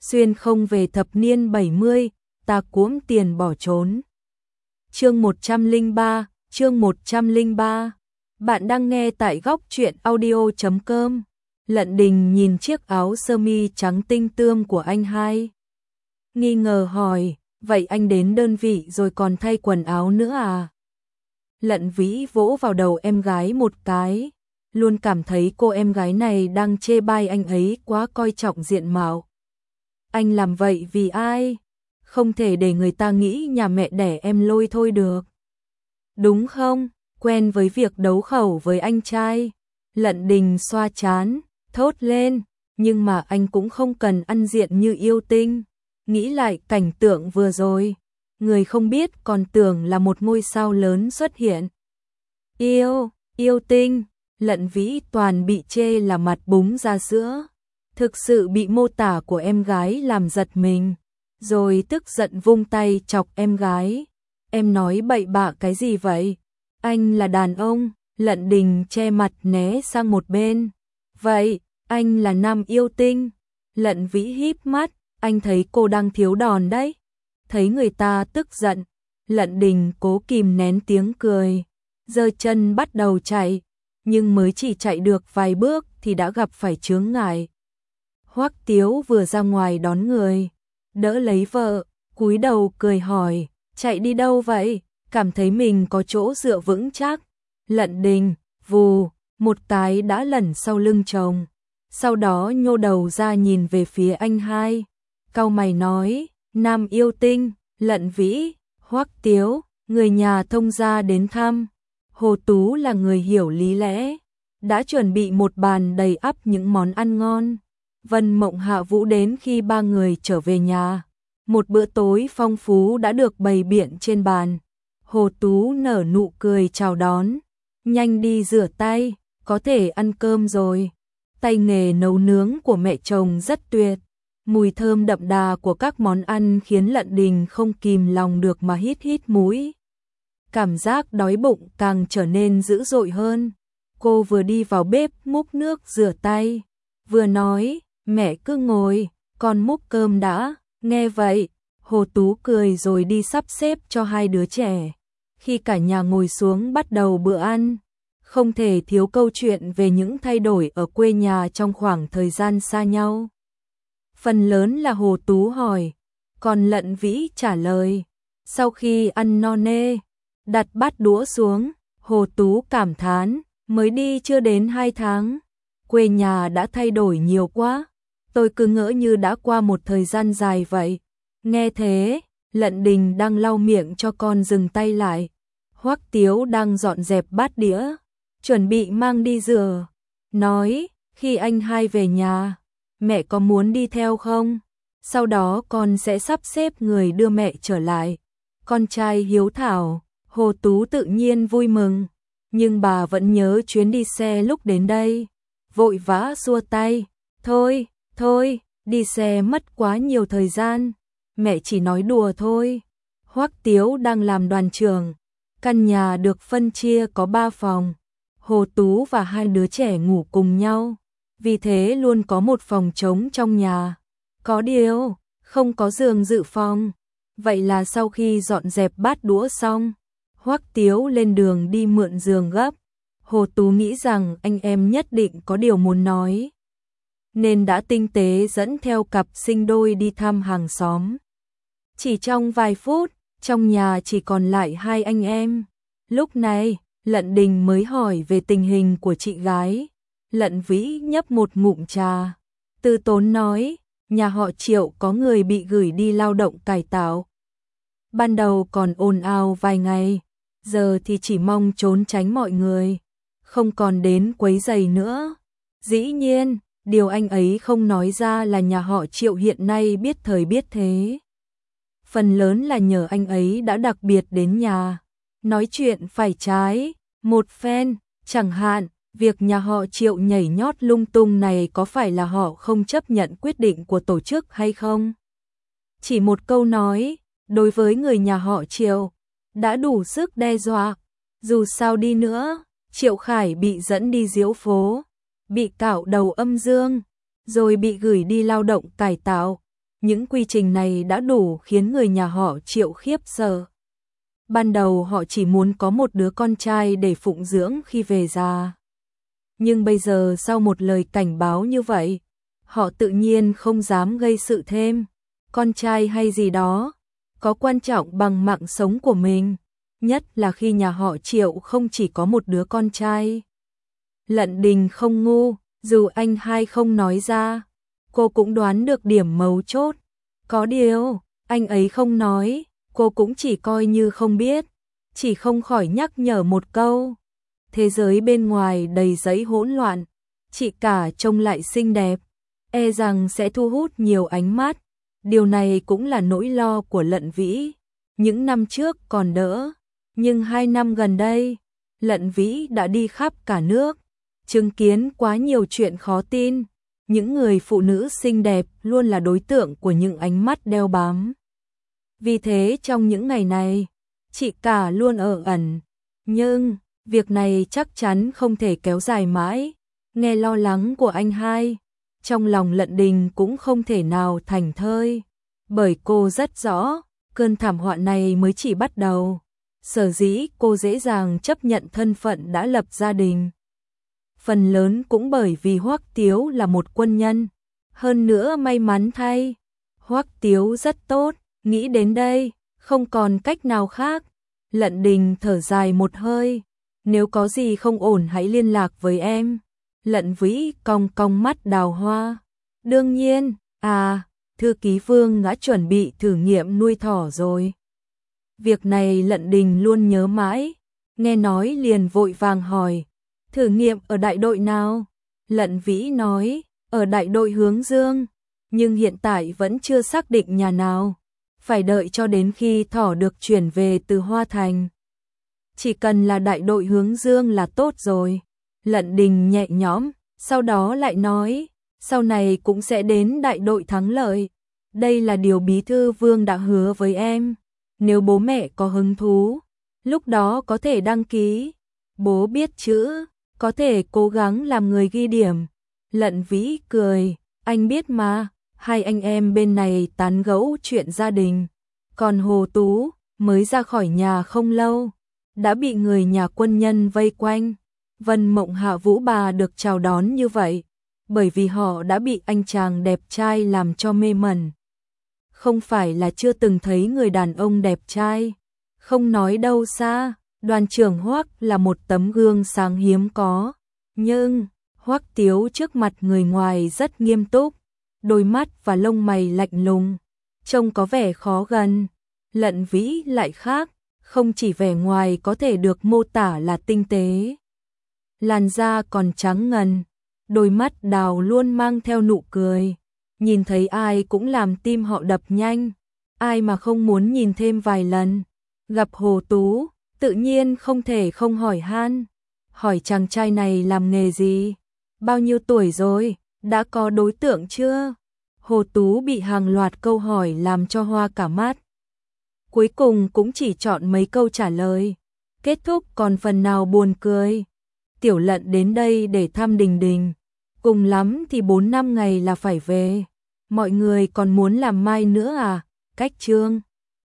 xuyên không về thập niên 70, ta cuỗm tiền bỏ trốn. Chương 103. Bạn đang nghe tại góc truyện audio.com. Lận Đình nhìn chiếc áo sơ mi trắng tinh tươm của anh hai, nghi ngờ hỏi, vậy anh đến đơn vị rồi còn thay quần áo nữa à? Lận Vĩ vỗ vào đầu em gái một cái, luôn cảm thấy cô em gái này đang chê bai anh ấy quá coi trọng diện mạo. Anh làm vậy vì ai? Không thể để người ta nghĩ nhà mẹ đẻ em lôi thôi được. Đúng không? Quen với việc đấu khẩu với anh trai. Lận Đình xoa trán, thốt lên, nhưng mà anh cũng không cần ăn diện như yêu tinh. Nghĩ lại cảnh tượng vừa rồi, người không biết còn tưởng là một ngôi sao lớn xuất hiện. Yêu tinh, Lận Vĩ toàn bị chê là mặt búng ra sữa. Thực sự bị mô tả của em gái làm giật mình, rồi tức giận vung tay chọc em gái. Em nói bậy bạ cái gì vậy? Anh là đàn ông. Lận Đình che mặt né sang một bên. Vậy, anh là nam yêu tinh. Lận Vĩ híp mắt, anh thấy cô đang thiếu đòn đấy. Thấy người ta tức giận, Lận Đình cố kìm nén tiếng cười, giơ chân bắt đầu chạy, nhưng mới chỉ chạy được vài bước thì đã gặp phải chướng ngại. Hoắc Tiếu vừa ra ngoài đón người, đỡ lấy vợ, cúi đầu cười hỏi, chạy đi đâu vậy? Cảm thấy mình có chỗ dựa vững chắc. Lận Đình, vù, một cái đã lẩn sau lưng chồng, sau đó nhô đầu ra nhìn về phía anh hai, cau mày nói, nam yêu tinh. Lận Vĩ, Hoắc Tiếu, người nhà thông gia đến thăm. Hồ Tú là người hiểu lý lẽ, đã chuẩn bị một bàn đầy ắp những món ăn ngon. Vân Mộng Hạ Vũ đến khi ba người trở về nhà. Một bữa tối phong phú đã được bày biện trên bàn. Hồ Tú nở nụ cười chào đón. Nhanh đi rửa tay, có thể ăn cơm rồi. Tay nghề nấu nướng của mẹ chồng rất tuyệt. Mùi thơm đậm đà của các món ăn khiến Lận Đình không kìm lòng được mà hít mũi. Cảm giác đói bụng càng trở nên dữ dội hơn. Cô vừa đi vào bếp múc nước rửa tay, vừa nói, mẹ cứ ngồi, con múc cơm đã. Nghe vậy, Hồ Tú cười rồi đi sắp xếp cho hai đứa trẻ. Khi cả nhà ngồi xuống bắt đầu bữa ăn, không thể thiếu câu chuyện về những thay đổi ở quê nhà trong khoảng thời gian xa nhau. Phần lớn là Hồ Tú hỏi, còn Lận Vĩ trả lời. Sau khi ăn no nê, đặt bát đũa xuống, Hồ Tú cảm thán, mới đi chưa đến 2 tháng, quê nhà đã thay đổi nhiều quá. Tôi cứ ngỡ như đã qua một thời gian dài vậy. Nghe thế, Lận Đình đang lau miệng cho con dừng tay lại. Hoắc Tiếu đang dọn dẹp bát đĩa, chuẩn bị mang đi rửa. Nói, khi anh hai về nhà, mẹ có muốn đi theo không? Sau đó con sẽ sắp xếp người đưa mẹ trở lại. Con trai hiếu thảo, Hồ Tú tự nhiên vui mừng. Nhưng bà vẫn nhớ chuyến đi xe lúc đến đây. Vội vã xua tay. Thôi, đi xe mất quá nhiều thời gian. Mẹ chỉ nói đùa thôi. Hoắc Tiếu đang làm đoàn trưởng. Căn nhà được phân chia có 3 phòng. Hồ Tú và hai đứa trẻ ngủ cùng nhau. Vì thế luôn có một phòng trống trong nhà. Có điều, không có giường dự phòng. Vậy là sau khi dọn dẹp bát đũa xong, Hoắc Tiếu lên đường đi mượn giường gấp. Hồ Tú nghĩ rằng anh em nhất định có điều muốn nói, nên đã tinh tế dẫn theo cặp sinh đôi đi thăm hàng xóm. Chỉ trong vài phút, trong nhà chỉ còn lại hai anh em. Lúc này, Lận Đình mới hỏi về tình hình của chị gái. Lận Vĩ nhấp một ngụm trà, từ tốn nói, nhà họ Triệu có người bị gửi đi lao động cải tạo. Ban đầu còn ồn ào vài ngày, giờ thì chỉ mong trốn tránh mọi người, không còn đến quấy rầy nữa. Dĩ nhiên, điều anh ấy không nói ra là nhà họ Triệu hiện nay biết thời biết thế. Phần lớn là nhờ anh ấy đã đặc biệt đến nhà, nói chuyện phải trái, một phen, chẳng hạn, việc nhà họ Triệu nhảy nhót lung tung này có phải là họ không chấp nhận quyết định của tổ chức hay không? Chỉ một câu nói, đối với người nhà họ Triệu, đã đủ sức đe dọa. Dù sao đi nữa, Triệu Khải bị dẫn đi diễu phố, bị cạo đầu âm dương, rồi bị gửi đi lao động cải tạo. Những quy trình này đã đủ khiến người nhà họ Triệu khiếp sợ. Ban đầu họ chỉ muốn có một đứa con trai để phụng dưỡng khi về già. Nhưng bây giờ sau một lời cảnh báo như vậy, họ tự nhiên không dám gây sự thêm. Con trai hay gì đó, có quan trọng bằng mạng sống của mình, nhất là khi nhà họ Triệu không chỉ có một đứa con trai. Lận Đình không ngu, dù anh hai không nói ra, cô cũng đoán được điểm mấu chốt. Có điều, anh ấy không nói, cô cũng chỉ coi như không biết, chỉ không khỏi nhắc nhở một câu. Thế giới bên ngoài đầy giấy hỗn loạn, chị cả trông lại xinh đẹp, e rằng sẽ thu hút nhiều ánh mắt. Điều này cũng là nỗi lo của Lận Vĩ. Những năm trước còn đỡ, nhưng 2 năm gần đây, Lận Vĩ đã đi khắp cả nước, chứng kiến quá nhiều chuyện khó tin. Những người phụ nữ xinh đẹp luôn là đối tượng của những ánh mắt đeo bám. Vì thế trong những ngày này, chị cả luôn ở ẩn. Nhưng, việc này chắc chắn không thể kéo dài mãi. Nghe lo lắng của anh hai, trong lòng Lận Đình cũng không thể nào thảnh thơi. Bởi cô rất rõ, cơn thảm họa này mới chỉ bắt đầu. Sở dĩ cô dễ dàng chấp nhận thân phận đã lập gia đình. Phần lớn cũng bởi vì Hoắc Tiếu là một quân nhân. Hơn nữa may mắn thay, Hoắc Tiếu rất tốt. Nghĩ đến đây, không còn cách nào khác. Lận Đình thở dài một hơi. Nếu có gì không ổn hãy liên lạc với em. Lận Vĩ cong cong mắt đào hoa. Đương nhiên, thư ký Vương đã chuẩn bị thử nghiệm nuôi thỏ rồi. Việc này Lận Đình luôn nhớ mãi. Nghe nói liền vội vàng hỏi. Thử nghiệm ở đại đội nào? Lận Vĩ nói, ở đại đội Hướng Dương. Nhưng hiện tại vẫn chưa xác định nhà nào. Phải đợi cho đến khi thỏ được chuyển về từ Hoa Thành. Chỉ cần là đại đội Hướng Dương là tốt rồi. Lận Đình nhẹ nhõm, sau đó lại nói, sau này cũng sẽ đến đại đội Thắng Lợi. Đây là điều bí thư Vương đã hứa với em. Nếu bố mẹ có hứng thú, lúc đó có thể đăng ký. Bố biết chữ, có thể cố gắng làm người ghi điểm. Lận Vĩ cười, anh biết mà, hai anh em bên này tán gẫu chuyện gia đình. Còn Hồ Tú, mới ra khỏi nhà không lâu, đã bị người nhà quân nhân vây quanh. Vân Mộng Hạ Vũ bà được chào đón như vậy, bởi vì họ đã bị anh chàng đẹp trai làm cho mê mẩn. Không phải là chưa từng thấy người đàn ông đẹp trai, không nói đâu xa, đoàn trưởng Hoắc là một tấm gương sáng hiếm có. Nhưng, Hoắc Tiếu trước mặt người ngoài rất nghiêm túc, đôi mắt và lông mày lạnh lùng, trông có vẻ khó gần. Lận Vĩ lại khác, không chỉ vẻ ngoài có thể được mô tả là tinh tế. Làn da còn trắng ngần, đôi mắt đào luôn mang theo nụ cười. Nhìn thấy ai cũng làm tim họ đập nhanh, ai mà không muốn nhìn thêm vài lần. Gặp Hồ Tú, tự nhiên không thể không hỏi han. Hỏi chàng trai này làm nghề gì? Bao nhiêu tuổi rồi? Đã có đối tượng chưa? Hồ Tú bị hàng loạt câu hỏi làm cho hoa cả mắt. Cuối cùng cũng chỉ chọn mấy câu trả lời. Kết thúc còn phần nào buồn cười. Tiểu Lận đến đây để thăm Đình Đình. Cùng lắm thì 4-5 ngày là phải về. Mọi người còn muốn làm mai nữa à? Cách chương